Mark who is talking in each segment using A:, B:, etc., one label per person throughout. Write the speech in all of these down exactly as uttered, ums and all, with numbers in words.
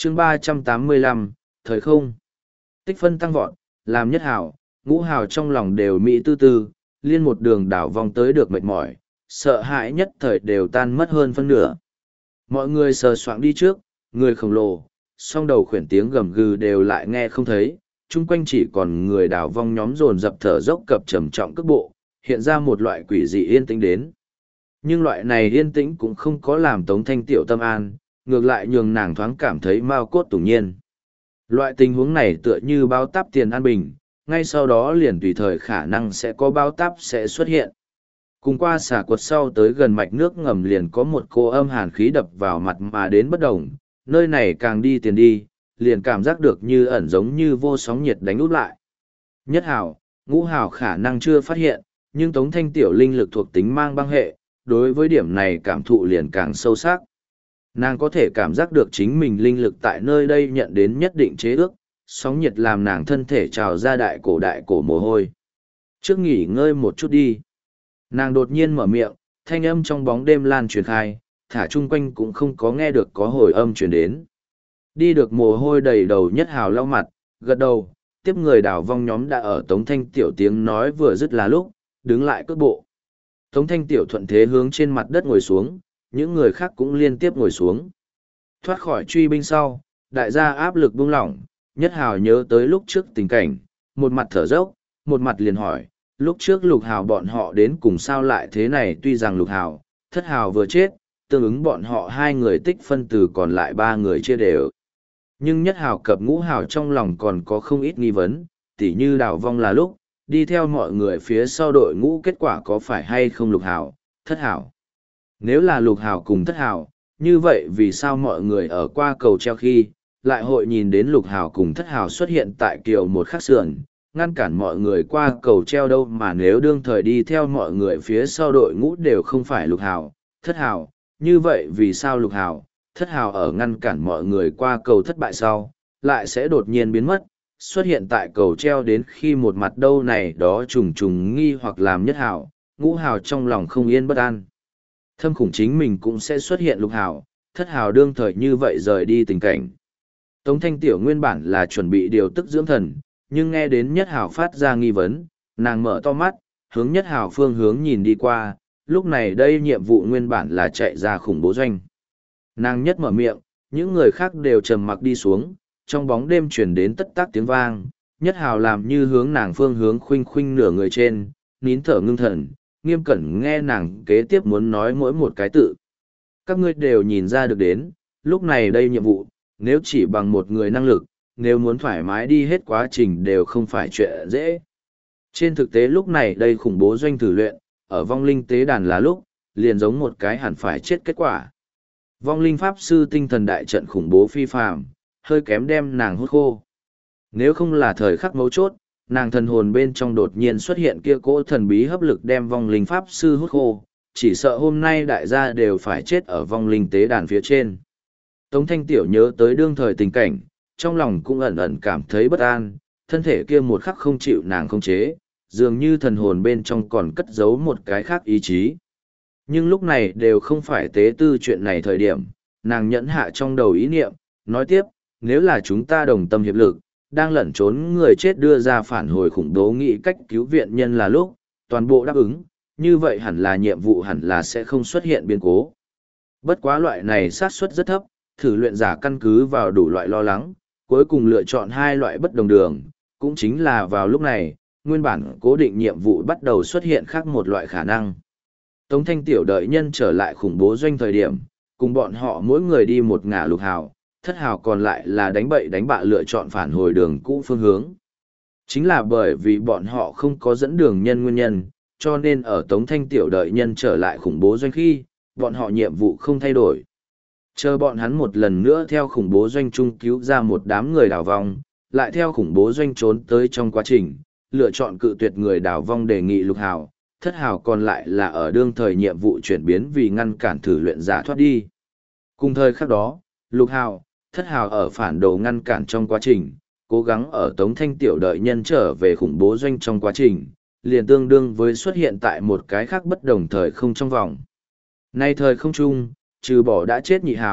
A: chương ba trăm tám mươi lăm, thời không. Tích phân tăng vọt, làm nhất hào, ngũ hào trong lòng đều mỹ tư tư, liên một đường đảo vòng tới được mệt mỏi, sợ hãi nhất thời đều tan mất hơn phân nửa. Mọi người sờ soạng đi trước, người khổng lồ, song đầu khuyển tiếng gầm gừ đều lại nghe không thấy, chung quanh chỉ còn người đảo vong nhóm dồn dập thở dốc cập trầm trọng cước bộ, hiện ra một loại quỷ dị yên tĩnh đến. Nhưng loại này yên tĩnh cũng không có làm Tống Thanh Tiểu tâm an, ngược lại nhường nàng thoáng cảm thấy mau cốt tủng nhiên. Loại tình huống này tựa như báo táp tiền an bình, ngay sau đó liền tùy thời khả năng sẽ có báo táp sẽ xuất hiện. Cùng qua xả quật sau tới gần mạch nước ngầm liền có một cô âm hàn khí đập vào mặt mà đến bất đồng, nơi này càng đi tiền đi, liền cảm giác được như ẩn giống như vô sóng nhiệt đánh út lại. Nhất hào, ngũ hào khả năng chưa phát hiện, nhưng Tống Thanh Tiểu linh lực thuộc tính mang băng hệ, đối với điểm này cảm thụ liền càng sâu sắc. Nàng có thể cảm giác được chính mình linh lực tại nơi đây nhận đến nhất định chế ước, sóng nhiệt làm nàng thân thể trào ra đại cổ đại cổ mồ hôi. Trước nghỉ ngơi một chút đi. Nàng đột nhiên mở miệng, thanh âm trong bóng đêm lan truyền khai, thả chung quanh cũng không có nghe được có hồi âm truyền đến. Đi được mồ hôi đầy đầu nhất hào lau mặt, gật đầu, tiếp người đảo vong nhóm đã ở Tống Thanh Tiểu tiếng nói vừa dứt là lúc, đứng lại cước bộ. Tống Thanh Tiểu thuận thế hướng trên mặt đất ngồi xuống, những người khác cũng liên tiếp ngồi xuống. Thoát khỏi truy binh sau, đại gia áp lực buông lỏng, nhất hào nhớ tới lúc trước tình cảnh, một mặt thở dốc, một mặt liền hỏi, lúc trước lục hào bọn họ đến cùng sao lại thế này, tuy rằng lục hào, thất hào vừa chết, tương ứng bọn họ hai người tích phân từ còn lại ba người chia đều. Nhưng nhất hào cập ngũ hào trong lòng còn có không ít nghi vấn, tỉ như đào vong là lúc, đi theo mọi người phía sau đội ngũ kết quả có phải hay không lục hào, thất hào. Nếu là lục hào cùng thất hào, như vậy vì sao mọi người ở qua cầu treo khi, lại hội nhìn đến lục hào cùng thất hào xuất hiện tại kiều một khắc sườn, ngăn cản mọi người qua cầu treo đâu, mà nếu đương thời đi theo mọi người phía sau đội ngũ đều không phải lục hào, thất hào, như vậy vì sao lục hào, thất hào ở ngăn cản mọi người qua cầu thất bại sau, lại sẽ đột nhiên biến mất, xuất hiện tại cầu treo đến khi một mặt đâu này đó trùng trùng nghi hoặc làm nhất hào, ngũ hào trong lòng không yên bất an. Thâm khủng chính mình cũng sẽ xuất hiện lục hào, thất hào đương thời như vậy rời đi tình cảnh. Tống Thanh Tiểu nguyên bản là chuẩn bị điều tức dưỡng thần, nhưng nghe đến nhất hào phát ra nghi vấn, nàng mở to mắt, hướng nhất hào phương hướng nhìn đi qua, lúc này đây nhiệm vụ nguyên bản là chạy ra khủng bố doanh. Nàng nhất mở miệng, những người khác đều trầm mặc đi xuống, trong bóng đêm chuyển đến tất tác tiếng vang, nhất hào làm như hướng nàng phương hướng khuynh khuynh nửa người trên, nín thở ngưng thần, nghiêm cẩn nghe nàng kế tiếp muốn nói mỗi một cái tự. Các ngươi đều nhìn ra được đến, lúc này đây nhiệm vụ, nếu chỉ bằng một người năng lực, nếu muốn thoải mái đi hết quá trình đều không phải chuyện dễ. Trên thực tế lúc này đây khủng bố doanh thử luyện, ở vong linh tế đàn là lúc, liền giống một cái hẳn phải chết kết quả. Vong linh pháp sư tinh thần đại trận khủng bố phi phàm, hơi kém đem nàng hút khô. Nếu không là thời khắc mấu chốt, nàng thần hồn bên trong đột nhiên xuất hiện kia cỗ thần bí hấp lực đem vong linh pháp sư hút khô, chỉ sợ hôm nay đại gia đều phải chết ở vong linh tế đàn phía trên. Tống Thanh Tiểu nhớ tới đương thời tình cảnh, trong lòng cũng ẩn ẩn cảm thấy bất an, thân thể kia một khắc không chịu nàng không chế, dường như thần hồn bên trong còn cất giấu một cái khác ý chí. Nhưng lúc này đều không phải tế tư chuyện này thời điểm, nàng nhẫn hạ trong đầu ý niệm, nói tiếp, nếu là chúng ta đồng tâm hiệp lực, đang lẩn trốn người chết đưa ra phản hồi khủng bố nghĩ cách cứu viện nhân là lúc, toàn bộ đáp ứng, như vậy hẳn là nhiệm vụ hẳn là sẽ không xuất hiện biến cố. Bất quá loại này xác suất rất thấp, thử luyện giả căn cứ vào đủ loại lo lắng, cuối cùng lựa chọn hai loại bất đồng đường, cũng chính là vào lúc này, nguyên bản cố định nhiệm vụ bắt đầu xuất hiện khác một loại khả năng. Tống Thanh Tiểu đợi nhân trở lại khủng bố doanh thời điểm, cùng bọn họ mỗi người đi một ngả lục hào, thất hào còn lại là đánh bậy đánh bạ lựa chọn phản hồi đường cũ phương hướng. Chính là bởi vì bọn họ không có dẫn đường nhân nguyên nhân, cho nên ở Tống Thanh Tiểu đợi nhân trở lại khủng bố doanh khi, bọn họ nhiệm vụ không thay đổi. Chờ bọn hắn một lần nữa theo khủng bố doanh trung cứu ra một đám người đào vong, lại theo khủng bố doanh trốn tới trong quá trình, lựa chọn cự tuyệt người đào vong đề nghị lục hào, thất hào còn lại là ở đương thời nhiệm vụ chuyển biến vì ngăn cản thử luyện giả thoát đi. Cùng thời khắc đó, lục hào, thất hào ở phản đồ ngăn cản trong quá trình, cố gắng ở Tống Thanh Tiểu đợi nhân trở về khủng bố doanh trong quá trình, liền tương đương với xuất hiện tại một cái khác bất đồng thời không trong vòng. Nay thời không chung, trừ bỏ đã chết nhị hào,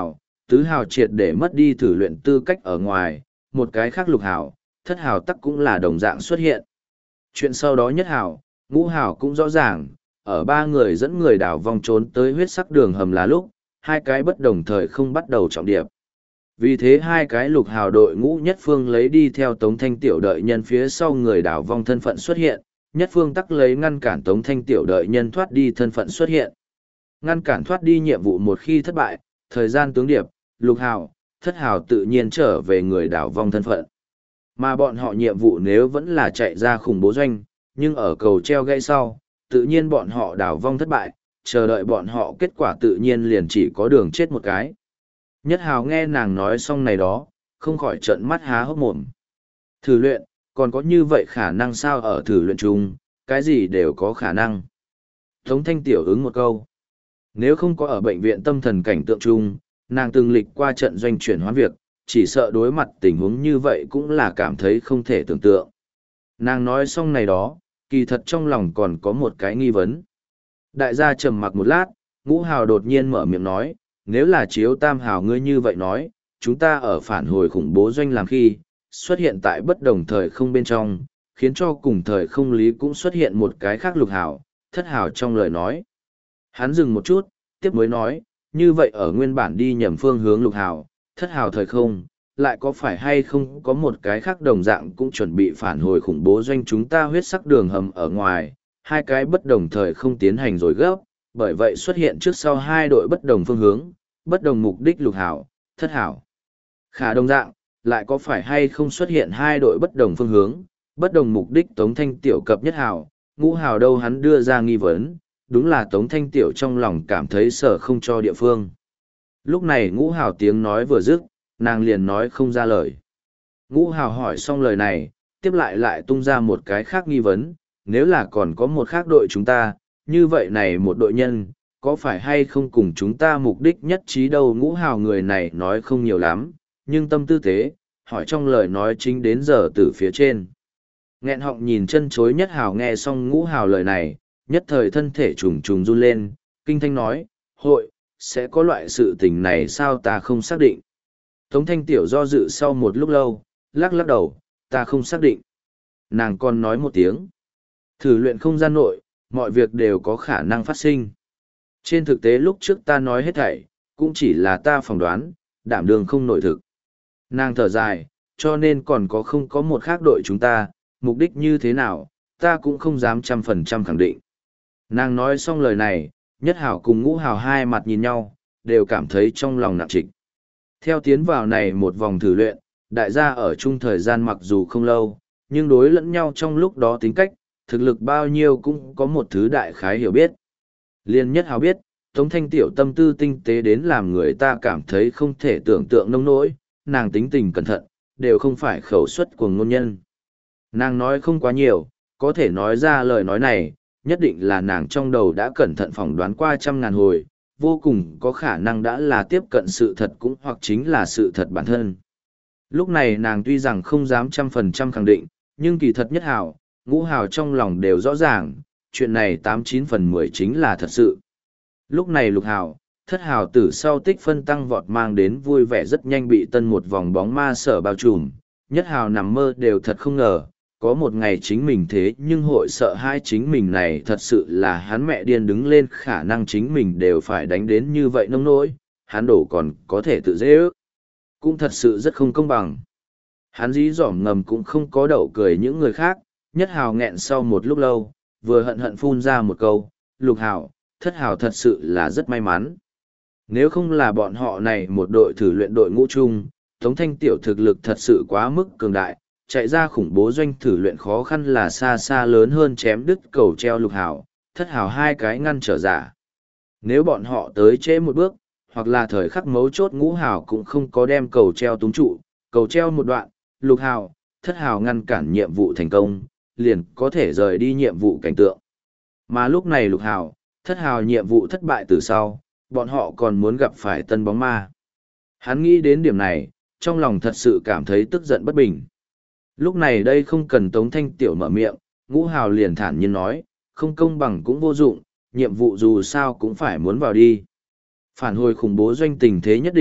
A: Tứ hào triệt để mất đi thử luyện tư cách ở ngoài, một cái khác lục hào, thất hào tắc cũng là đồng dạng xuất hiện. Chuyện sau đó nhất hào, ngũ hào cũng rõ ràng, ở ba người dẫn người đảo vòng trốn tới huyết sắc đường hầm là lúc, hai cái bất đồng thời không bắt đầu trọng điệp. Vì thế hai cái lục hào đội ngũ nhất phương lấy đi theo Tống Thanh Tiểu đợi nhân phía sau người đảo vong thân phận xuất hiện, nhất phương tắc lấy ngăn cản Tống Thanh Tiểu đợi nhân thoát đi thân phận xuất hiện. Ngăn cản thoát đi nhiệm vụ một khi thất bại, thời gian tướng điệp, lục hào, thất hào tự nhiên trở về người đảo vong thân phận. Mà bọn họ nhiệm vụ nếu vẫn là chạy ra khủng bố doanh, nhưng ở cầu treo gãy sau, tự nhiên bọn họ đảo vong thất bại, chờ đợi bọn họ kết quả tự nhiên liền chỉ có đường chết một cái. Nhất hào nghe nàng nói xong này đó, không khỏi trợn mắt há hốc mồm. Thử luyện, còn có như vậy khả năng sao? Ở thử luyện chung, cái gì đều có khả năng. Tống Thanh Tiểu ứng một câu. Nếu không có ở bệnh viện tâm thần cảnh tượng chung, nàng từng lịch qua trận doanh chuyển hoán việc, chỉ sợ đối mặt tình huống như vậy cũng là cảm thấy không thể tưởng tượng. Nàng nói xong này đó, kỳ thật trong lòng còn có một cái nghi vấn. Đại gia trầm mặc một lát, ngũ hào đột nhiên mở miệng nói, nếu là chiếu tam hào ngươi như vậy nói, chúng ta ở phản hồi khủng bố doanh làm khi, xuất hiện tại bất đồng thời không bên trong, khiến cho cùng thời không lý cũng xuất hiện một cái khác lục hào, thất hào trong lời nói. Hắn dừng một chút, tiếp mới nói, như vậy ở nguyên bản đi nhầm phương hướng lục hào, thất hào thời không, lại có phải hay không có một cái khác đồng dạng cũng chuẩn bị phản hồi khủng bố doanh chúng ta huyết sắc đường hầm ở ngoài, hai cái bất đồng thời không tiến hành rồi gấp, bởi vậy xuất hiện trước sau hai đội bất đồng phương hướng, bất đồng mục đích lục hảo, thất hảo. Khả đồng dạng, lại có phải hay không xuất hiện hai đội bất đồng phương hướng, bất đồng mục đích Tống Thanh Tiểu cập nhất hảo, ngũ hảo đâu hắn đưa ra nghi vấn, đúng là Tống Thanh Tiểu trong lòng cảm thấy sợ không cho địa phương. Lúc này ngũ hảo tiếng nói vừa dứt, nàng liền nói không ra lời. Ngũ hảo hỏi xong lời này, tiếp lại lại tung ra một cái khác nghi vấn, nếu là còn có một khác đội chúng ta, như vậy này một đội nhân, có phải hay không cùng chúng ta mục đích nhất trí đâu? Ngũ hào người này nói không nhiều lắm, nhưng tâm tư tế, hỏi trong lời nói chính đến giờ từ phía trên. Nghẹn họng nhìn chân chối nhất hào nghe xong ngũ hào lời này, nhất thời thân thể trùng trùng run lên, kinh thanh nói, hội, sẽ có loại sự tình này sao ta không xác định. Tống Thanh Tiểu do dự sau một lúc lâu, lắc lắc đầu, ta không xác định. Nàng còn nói một tiếng, thử luyện không gian nội, mọi việc đều có khả năng phát sinh. Trên thực tế lúc trước ta nói hết thảy, cũng chỉ là ta phỏng đoán, đảm đường không nội thực. Nàng thở dài, cho nên còn có không có một khác đội chúng ta, mục đích như thế nào, ta cũng không dám trăm phần trăm khẳng định. Nàng nói xong lời này, nhất hào cùng ngũ hào hai mặt nhìn nhau, đều cảm thấy trong lòng nặng trịch. Theo tiến vào này một vòng thử luyện, đại gia ở chung thời gian mặc dù không lâu, nhưng đối lẫn nhau trong lúc đó tính cách, thực lực bao nhiêu cũng có một thứ đại khái hiểu biết. Liên nhất hào biết, Tống Thanh Tiểu tâm tư tinh tế đến làm người ta cảm thấy không thể tưởng tượng nông nỗi, nàng tính tình cẩn thận, đều không phải khẩu suất của ngôn nhân. Nàng nói không quá nhiều, có thể nói ra lời nói này, nhất định là nàng trong đầu đã cẩn thận phỏng đoán qua trăm ngàn hồi, vô cùng có khả năng đã là tiếp cận sự thật cũng hoặc chính là sự thật bản thân. Lúc này nàng tuy rằng không dám trăm phần trăm khẳng định, nhưng kỳ thật nhất hào, ngũ hào trong lòng đều rõ ràng, chuyện này tám chín phần mười chính là thật sự. Lúc này lục hào, thất hào tử sau tích phân tăng vọt mang đến vui vẻ rất nhanh bị tân một vòng bóng ma sở bao trùm, nhất hào nằm mơ đều thật không ngờ, có một ngày chính mình thế nhưng hội sợ hai chính mình này thật sự là hắn mẹ điên đứng lên khả năng chính mình đều phải đánh đến như vậy nông nỗi, hắn đổ còn có thể tự dễ ước. Cũng thật sự rất không công bằng. Hắn dí dỏm ngầm cũng không có đậu cười những người khác, nhất hào nghẹn sau một lúc lâu, vừa hận hận phun ra một câu, lục hào, thất hào thật sự là rất may mắn. Nếu không là bọn họ này một đội thử luyện đội ngũ chung, Tống Thanh Tiểu thực lực thật sự quá mức cường đại, chạy ra khủng bố doanh thử luyện khó khăn là xa xa lớn hơn chém đứt cầu treo lục hào, thất hào hai cái ngăn trở giả. Nếu bọn họ tới trễ một bước, hoặc là thời khắc mấu chốt ngũ hào cũng không có đem cầu treo túng trụ, cầu treo một đoạn, lục hào, thất hào ngăn cản nhiệm vụ thành công, liền có thể rời đi nhiệm vụ cảnh tượng. Mà lúc này lục hào, thất hào nhiệm vụ thất bại từ sau, bọn họ còn muốn gặp phải tân bóng ma. Hắn nghĩ đến điểm này, trong lòng thật sự cảm thấy tức giận bất bình. Lúc này đây không cần Tống Thanh Tiểu mở miệng, ngũ hào liền thản nhiên nói, không công bằng cũng vô dụng, nhiệm vụ dù sao cũng phải muốn vào đi. Phản hồi khủng bố doanh tình thế nhất định,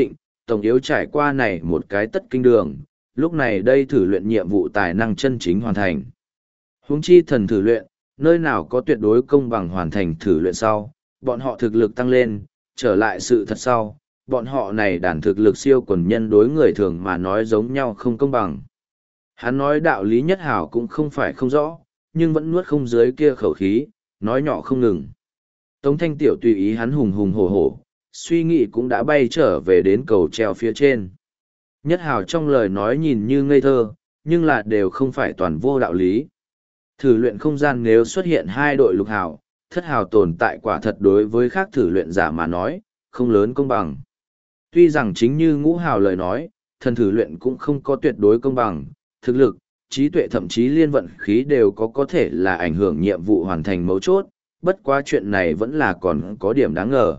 A: tổng yếu trải qua này một cái tất kinh đường, lúc này đây thử luyện nhiệm vụ tài năng chân chính hoàn thành. Huống chi thần thử luyện, nơi nào có tuyệt đối công bằng hoàn thành thử luyện sau, bọn họ thực lực tăng lên, trở lại sự thật sau, bọn họ này đàn thực lực siêu quần nhân đối người thường mà nói giống nhau không công bằng. Hắn nói đạo lý nhất hảo cũng không phải không rõ, nhưng vẫn nuốt không dưới kia khẩu khí, nói nhỏ không ngừng. Tống Thanh Tiểu tùy ý hắn hùng hùng hổ hổ, suy nghĩ cũng đã bay trở về đến cầu treo phía trên. Nhất hảo trong lời nói nhìn như ngây thơ, nhưng là đều không phải toàn vô đạo lý. Thử luyện không gian nếu xuất hiện hai đội lục hảo, thất hảo tồn tại quả thật đối với khác thử luyện giả mà nói, không lớn công bằng. Tuy rằng chính như ngũ hảo lời nói, thần thử luyện cũng không có tuyệt đối công bằng, thực lực, trí tuệ thậm chí liên vận khí đều có có thể là ảnh hưởng nhiệm vụ hoàn thành mấu chốt, bất quá chuyện này vẫn là còn có điểm đáng ngờ.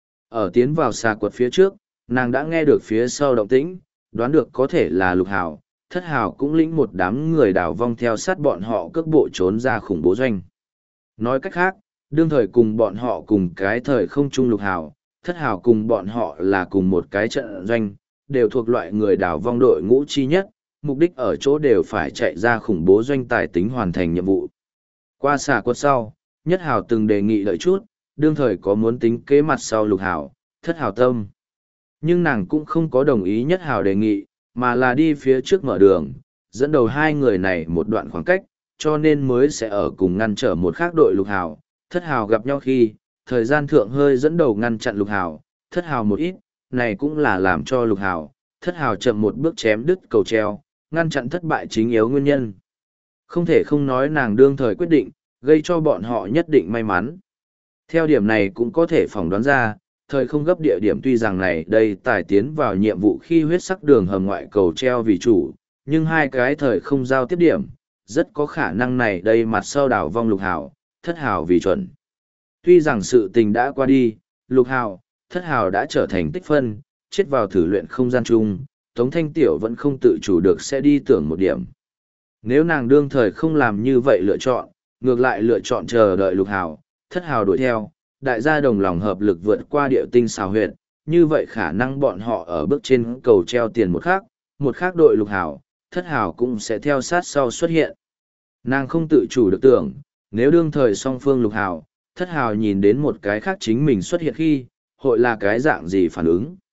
A: Ở tiến vào xà quật phía trước, nàng đã nghe được phía sau động tĩnh, đoán được có thể là lục hào, thất hào cũng lĩnh một đám người đào vong theo sát bọn họ cước bộ trốn ra khủng bố doanh. Nói cách khác, đương thời cùng bọn họ cùng cái thời không chung lục hào, thất hào cùng bọn họ là cùng một cái trận doanh, đều thuộc loại người đào vong đội ngũ chi nhất, mục đích ở chỗ đều phải chạy ra khủng bố doanh tài tính hoàn thành nhiệm vụ. Qua xà quật sau, nhất hào từng đề nghị đợi chút, đương thời có muốn tính kế mặt sau lục hào, thất hào tâm. Nhưng nàng cũng không có đồng ý nhất hào đề nghị, mà là đi phía trước mở đường, dẫn đầu hai người này một đoạn khoảng cách, cho nên mới sẽ ở cùng ngăn trở một khác đội lục hào, thất hào gặp nhau khi, thời gian thượng hơi dẫn đầu ngăn chặn lục hào, thất hào một ít, này cũng là làm cho lục hào, thất hào chậm một bước chém đứt cầu treo, ngăn chặn thất bại chính yếu nguyên nhân. Không thể không nói nàng đương thời quyết định, gây cho bọn họ nhất định may mắn. Theo điểm này cũng có thể phỏng đoán ra, thời không gấp địa điểm tuy rằng này đây tài tiến vào nhiệm vụ khi huyết sắc đường hầm ngoại cầu treo vì chủ, nhưng hai cái thời không giao tiếp điểm, rất có khả năng này đây mặt sau đảo vong lục hào, thất hào vì chuẩn. Tuy rằng sự tình đã qua đi, lục hào, thất hào đã trở thành tích phân, chết vào thử luyện không gian chung, Tống Thanh Tiểu vẫn không tự chủ được sẽ đi tưởng một điểm. Nếu nàng đương thời không làm như vậy lựa chọn, ngược lại lựa chọn chờ đợi lục hào, thất hào đuổi theo, đại gia đồng lòng hợp lực vượt qua địa tinh xào huyệt, như vậy khả năng bọn họ ở bước trên cầu treo tiền một khác, một khác đội lục hào, thất hào cũng sẽ theo sát sau xuất hiện. Nàng không tự chủ được tưởng, nếu đương thời song phương lục hào, thất hào nhìn đến một cái khác chính mình xuất hiện khi, hội là cái dạng gì phản ứng.